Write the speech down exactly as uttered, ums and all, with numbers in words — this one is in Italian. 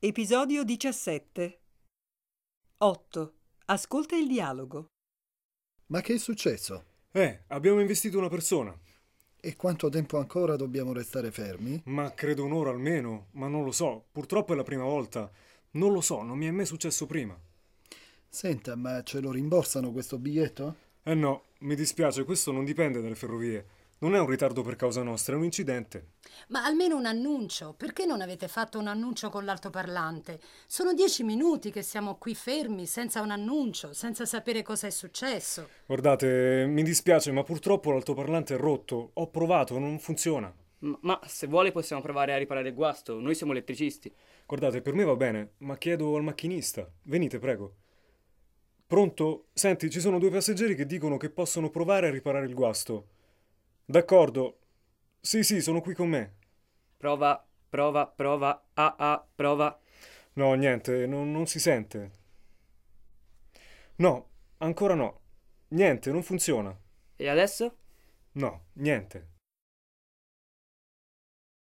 Episodio diciassette. otto. Ascolta il dialogo. Ma che è successo? Eh, abbiamo investito una persona. E quanto tempo ancora dobbiamo restare fermi? Ma credo un'ora almeno, ma non lo so. Purtroppo è la prima volta. Non lo so, non mi è mai successo prima. Senta, ma ce lo rimborsano questo biglietto? Eh no, mi dispiace, questo non dipende dalle ferrovie. Non è un ritardo per causa nostra, è un incidente. Ma almeno un annuncio. Perché non avete fatto un annuncio con l'altoparlante? Sono dieci minuti che siamo qui fermi, senza un annuncio, senza sapere cosa è successo. Guardate, mi dispiace, ma purtroppo l'altoparlante è rotto. Ho provato, non funziona. Ma, ma se vuole possiamo provare a riparare il guasto, noi siamo elettricisti. Guardate, per me va bene, ma chiedo al macchinista. Venite, prego. Pronto? Senti, ci sono due passeggeri che dicono che possono provare a riparare il guasto. D'accordo. Sì, sì, sono qui con me. Prova, prova, prova, ah ah, prova. No, niente, non, non si sente. No, ancora no. Niente, non funziona. E adesso? No, niente.